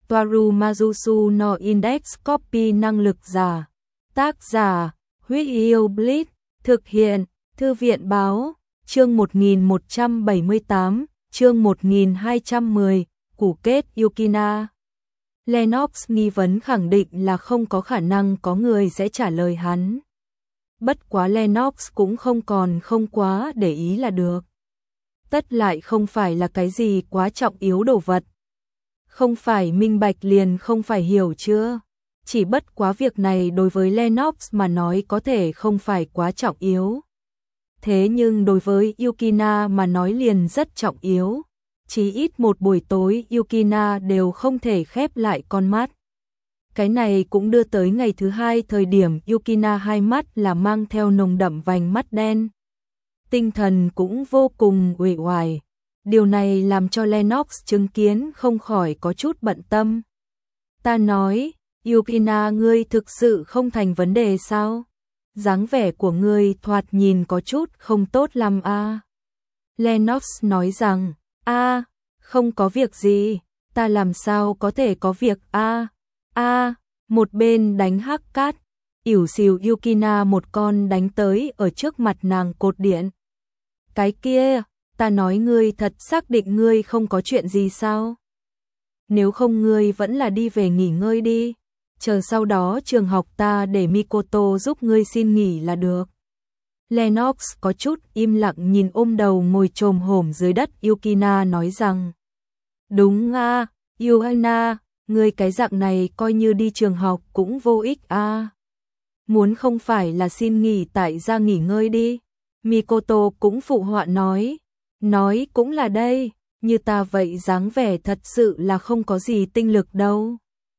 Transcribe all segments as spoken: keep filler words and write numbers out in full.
Toaru Majusu no Index Copy năng lực giả. Tác giả, Huyết Yêu Bleach, thực hiện, Thư viện báo, chương một nghìn một trăm bảy mươi tám, chương một nghìn hai trăm mười, củ kết Yukina. Lennox nghi vấn khẳng định là không có khả năng có người sẽ trả lời hắn. Bất quá Lennox cũng không còn không quá để ý là được. Tất lại không phải là cái gì quá trọng yếu đồ vật. Không phải minh bạch liền không phải hiểu chưa? Chỉ bất quá việc này đối với Lennox mà nói có thể không phải quá trọng yếu. Thế nhưng đối với Yukina mà nói liền rất trọng yếu. Chỉ ít một buổi tối Yukina đều không thể khép lại con mắt. Cái này cũng đưa tới ngày thứ hai thời điểm Yukina hai mắt là mang theo nồng đậm vành mắt đen. Tinh thần cũng vô cùng uể oải. Điều này làm cho Lennox chứng kiến không khỏi có chút bận tâm. Ta nói, Yukina ngươi thực sự không thành vấn đề sao? Dáng vẻ của ngươi thoạt nhìn có chút không tốt lắm a. À. Lennox nói rằng, a, à, không có việc gì, ta làm sao có thể có việc a? À. A, à, một bên đánh hắc cát, ỉu xìu Yukina một con đánh tới ở trước mặt nàng cột điện. Cái kia, ta nói ngươi thật xác định ngươi không có chuyện gì sao? Nếu không ngươi vẫn là đi về nghỉ ngơi đi, chờ sau đó trường học ta để Mikoto giúp ngươi xin nghỉ là được. Lennox có chút im lặng nhìn ôm đầu ngồi chồm hổm dưới đất Yukina nói rằng, đúng a, à, Yukina, ngươi cái dạng này coi như đi trường học cũng vô ích a. À. Muốn không phải là xin nghỉ tại ra nghỉ ngơi đi. Mikoto cũng phụ họa nói, nói cũng là đây, như ta vậy dáng vẻ thật sự là không có gì tinh lực đâu.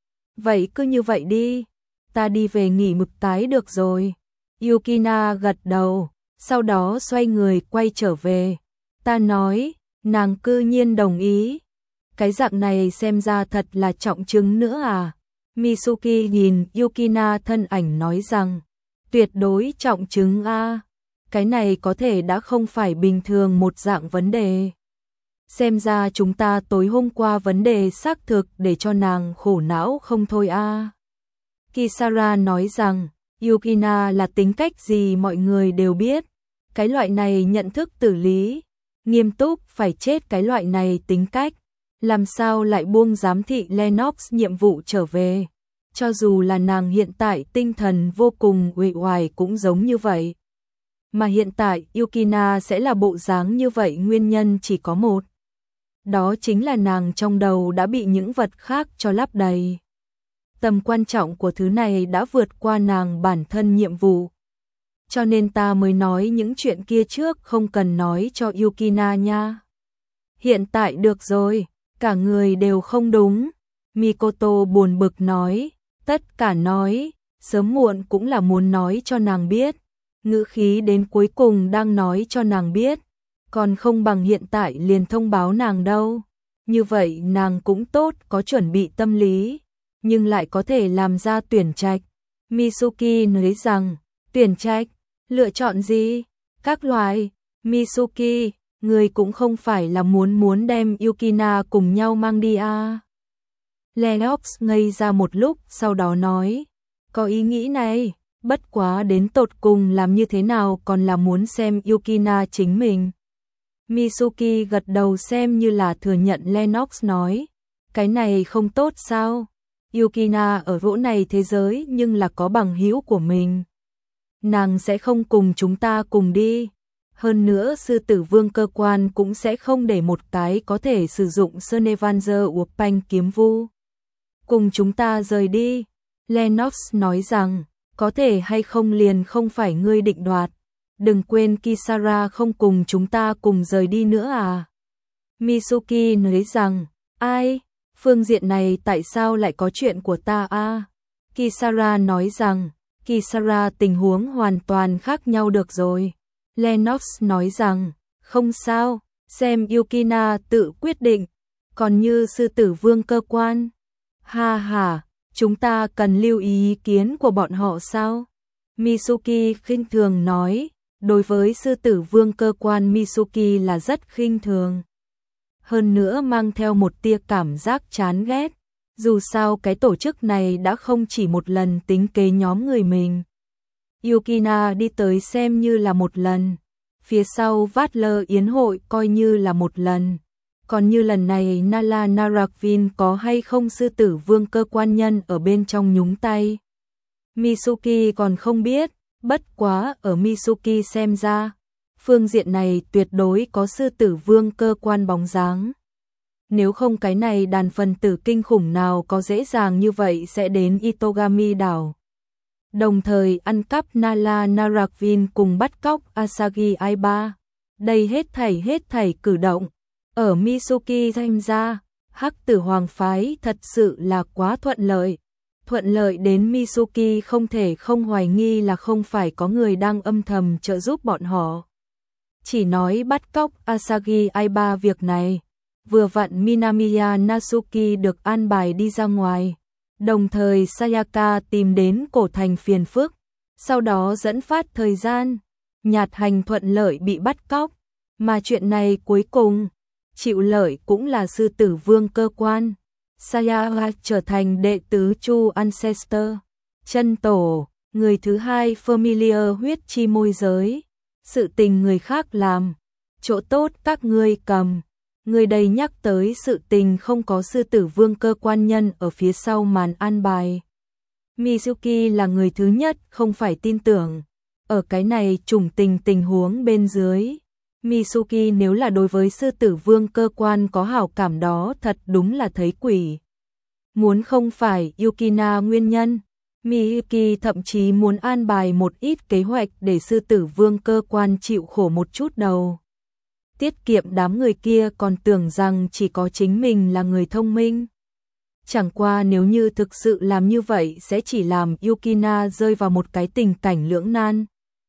Vậy cứ như vậy đi, ta đi về nghỉ một cái được rồi. Yukina gật đầu, sau đó xoay người quay trở về. Ta nói, nàng cư nhiên đồng ý. Cái dạng này xem ra thật là trọng chứng nữa à. Mitsuki nhìn Yukina thân ảnh nói rằng, tuyệt đối trọng chứng a. À. Cái này có thể đã không phải bình thường một dạng vấn đề. Xem ra chúng ta tối hôm qua vấn đề xác thực để cho nàng khổ não không thôi a. À. Kisara nói rằng, Yukina là tính cách gì mọi người đều biết. Cái loại này nhận thức tử lý, nghiêm túc phải chết cái loại này tính cách. Làm sao lại buông giám thị Lennox nhiệm vụ trở về. Cho dù là nàng hiện tại tinh thần vô cùng uể oải cũng giống như vậy. Mà hiện tại Yukina sẽ là bộ dáng như vậy nguyên nhân chỉ có một. Đó chính là nàng trong đầu đã bị những vật khác cho lấp đầy. Tầm quan trọng của thứ này đã vượt qua nàng bản thân nhiệm vụ. Cho nên ta mới nói những chuyện kia trước không cần nói cho Yukina nha. Hiện tại được rồi, cả người đều không đúng. Mikoto buồn bực nói, tất cả nói, sớm muộn cũng là muốn nói cho nàng biết. Ngữ khí đến cuối cùng đang nói cho nàng biết, còn không bằng hiện tại liền thông báo nàng đâu. Như vậy nàng cũng tốt có chuẩn bị tâm lý, nhưng lại có thể làm ra tuyển trạch. Mitsuki nói rằng, tuyển trạch, lựa chọn gì? Các loại, Mitsuki, người cũng không phải là muốn muốn đem Yukina cùng nhau mang đi à. Lennox ngây ra một lúc sau đó nói, có ý nghĩ này. Bất quá đến tột cùng làm như thế nào còn là muốn xem Yukina chính mình. Mitsuki gật đầu xem như là thừa nhận Lennox nói. Cái này không tốt sao? Yukina ở chỗ này thế giới nhưng là có bằng hữu của mình. Nàng sẽ không cùng chúng ta cùng đi. Hơn nữa sư tử vương cơ quan cũng sẽ không để một cái có thể sử dụng Sunevanzer Urpanh kiếm vu. Cùng chúng ta rời đi. Lennox nói rằng, có thể hay không liền không phải ngươi định đoạt. Đừng quên Kisara không cùng chúng ta cùng rời đi nữa à. Mitsuki nói rằng, ai, phương diện này tại sao lại có chuyện của ta à? Kisara nói rằng, Kisara tình huống hoàn toàn khác nhau được rồi. Lennox nói rằng, không sao, xem Yukina tự quyết định, còn như sư tử vương cơ quan. Ha ha. Chúng ta cần lưu ý ý kiến của bọn họ sao? Mitsuki khinh thường nói, đối với sư tử vương cơ quan Mitsuki là rất khinh thường. Hơn nữa mang theo một tia cảm giác chán ghét. Dù sao cái tổ chức này đã không chỉ một lần tính kế nhóm người mình. Yukina đi tới xem như là một lần. Phía sau vát lơ yến hội coi như là một lần. Còn như lần này Nala Narakvin có hay không sư tử vương cơ quan nhân ở bên trong nhúng tay. Mitsuki còn không biết, bất quá ở Mitsuki xem ra, phương diện này tuyệt đối có sư tử vương cơ quan bóng dáng. Nếu không cái này đàn phần tử kinh khủng nào có dễ dàng như vậy sẽ đến Itogami đảo. Đồng thời ăn cắp Nala Narakvin cùng bắt cóc Asagi Aiba. Đây hết thảy hết thảy cử động. Ở Mitsuki xem ra, Hắc Tử Hoàng phái thật sự là quá thuận lợi. Thuận lợi đến Mitsuki không thể không hoài nghi là không phải có người đang âm thầm trợ giúp bọn họ. Chỉ nói bắt cóc Asagi Aiba việc này, vừa vặn Minamiya Natsuki được an bài đi ra ngoài. Đồng thời Sayaka tìm đến cổ thành phiền phức, sau đó dẫn phát thời gian, Nhạt Hành thuận lợi bị bắt cóc, mà chuyện này cuối cùng, chịu lợi cũng là sư tử vương cơ quan. Sayaka trở thành đệ tứ Chu Ancestor, chân tổ, người thứ hai Familiar huyết chi môi giới. Sự tình người khác làm, chỗ tốt các ngươi cầm. Người đây nhắc tới sự tình không có sư tử vương cơ quan nhân ở phía sau màn an bài. Mitsuki là người thứ nhất không phải tin tưởng. Ở cái này trùng tình tình huống bên dưới. Mitsuki nếu là đối với sư tử vương cơ quan có hảo cảm đó thật đúng là thấy quỷ. Muốn không phải Yukina nguyên nhân, Miyuki thậm chí muốn an bài một ít kế hoạch để sư tử vương cơ quan chịu khổ một chút đầu. Tiết kiệm đám người kia còn tưởng rằng chỉ có chính mình là người thông minh. Chẳng qua nếu như thực sự làm như vậy sẽ chỉ làm Yukina rơi vào một cái tình cảnh lưỡng nan.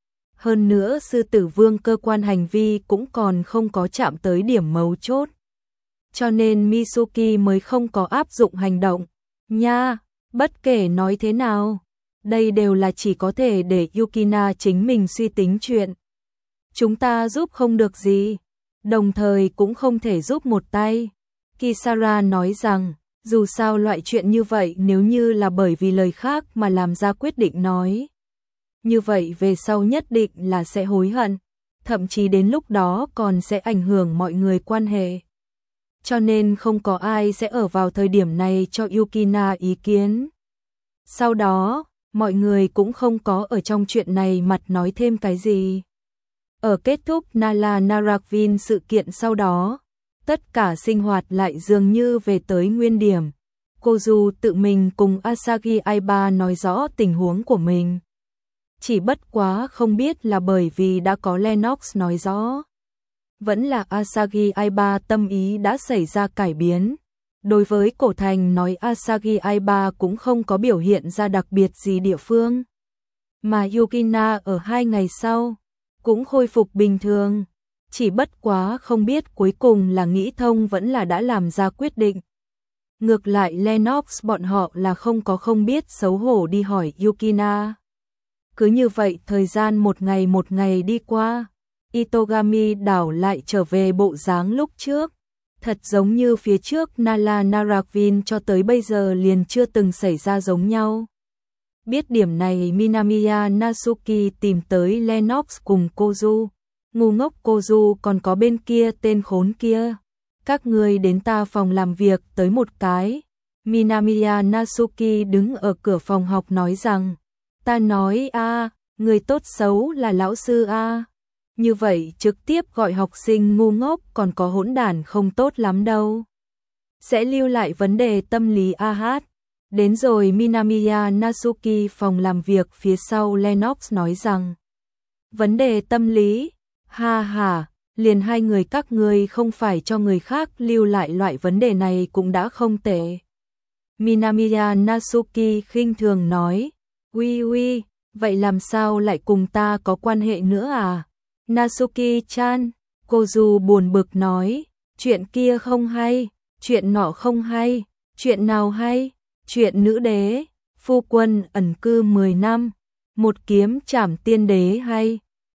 Hơn nữa sư tử vương cơ quan hành vi cũng còn không có chạm tới điểm mấu chốt. Cho nên Mitsuki mới không có áp dụng hành động. Nha, bất kể nói thế nào, đây đều là chỉ có thể để Yukina chính mình suy tính chuyện. Chúng ta giúp không được gì, đồng thời cũng không thể giúp một tay. Kisara nói rằng, dù sao loại chuyện như vậy nếu như là bởi vì lời khác mà làm ra quyết định nói. Như vậy về sau nhất định là sẽ hối hận, thậm chí đến lúc đó còn sẽ ảnh hưởng mọi người quan hệ. Cho nên không có ai sẽ ở vào thời điểm này cho Yukina ý kiến. Sau đó, mọi người cũng không có ở trong chuyện này mặt nói thêm cái gì. Ở kết thúc Nala Narakvin sự kiện sau đó, tất cả sinh hoạt lại dường như về tới nguyên điểm. Kozu tự mình cùng Asagi Aiba nói rõ tình huống của mình. Chỉ bất quá không biết là bởi vì đã có Lennox nói rõ. Vẫn là Asagi Aiba tâm ý đã xảy ra cải biến. Đối với cổ thành nói Asagi Aiba cũng không có biểu hiện ra đặc biệt gì địa phương. Mà Yukina ở hai ngày sau cũng khôi phục bình thường. Chỉ bất quá không biết cuối cùng là nghĩ thông vẫn là đã làm ra quyết định. Ngược lại Lennox bọn họ là không có không biết xấu hổ đi hỏi Yukina. Cứ như vậy thời gian một ngày một ngày đi qua, Itogami đảo lại trở về bộ dáng lúc trước. Thật giống như phía trước Nala Narakvin cho tới bây giờ liền chưa từng xảy ra giống nhau. Biết điểm này Minamiya Natsuki tìm tới Lennox cùng Kozu. Ngu ngốc Kozu còn có bên kia tên khốn kia. Các người đến ta phòng làm việc tới một cái. Minamiya Natsuki đứng ở cửa phòng học nói rằng, ta nói a, người tốt xấu là lão sư a. Như vậy trực tiếp gọi học sinh ngu ngốc còn có hỗn đản không tốt lắm đâu. Sẽ lưu lại vấn đề tâm lý a hát. Đến rồi Minamiya Natsuki phòng làm việc phía sau Lennox nói rằng, vấn đề tâm lý, ha ha, liền hai người các ngươi không phải cho người khác lưu lại loại vấn đề này cũng đã không tệ. Minamiya Natsuki khinh thường nói, uy uy, vậy làm sao lại cùng ta có quan hệ nữa à? Natsuki-chan, Kozu buồn bực nói, chuyện kia không hay, chuyện nọ không hay, chuyện nào hay, chuyện nữ đế, phu quân ẩn cư mười năm, một kiếm trảm tiên đế hay,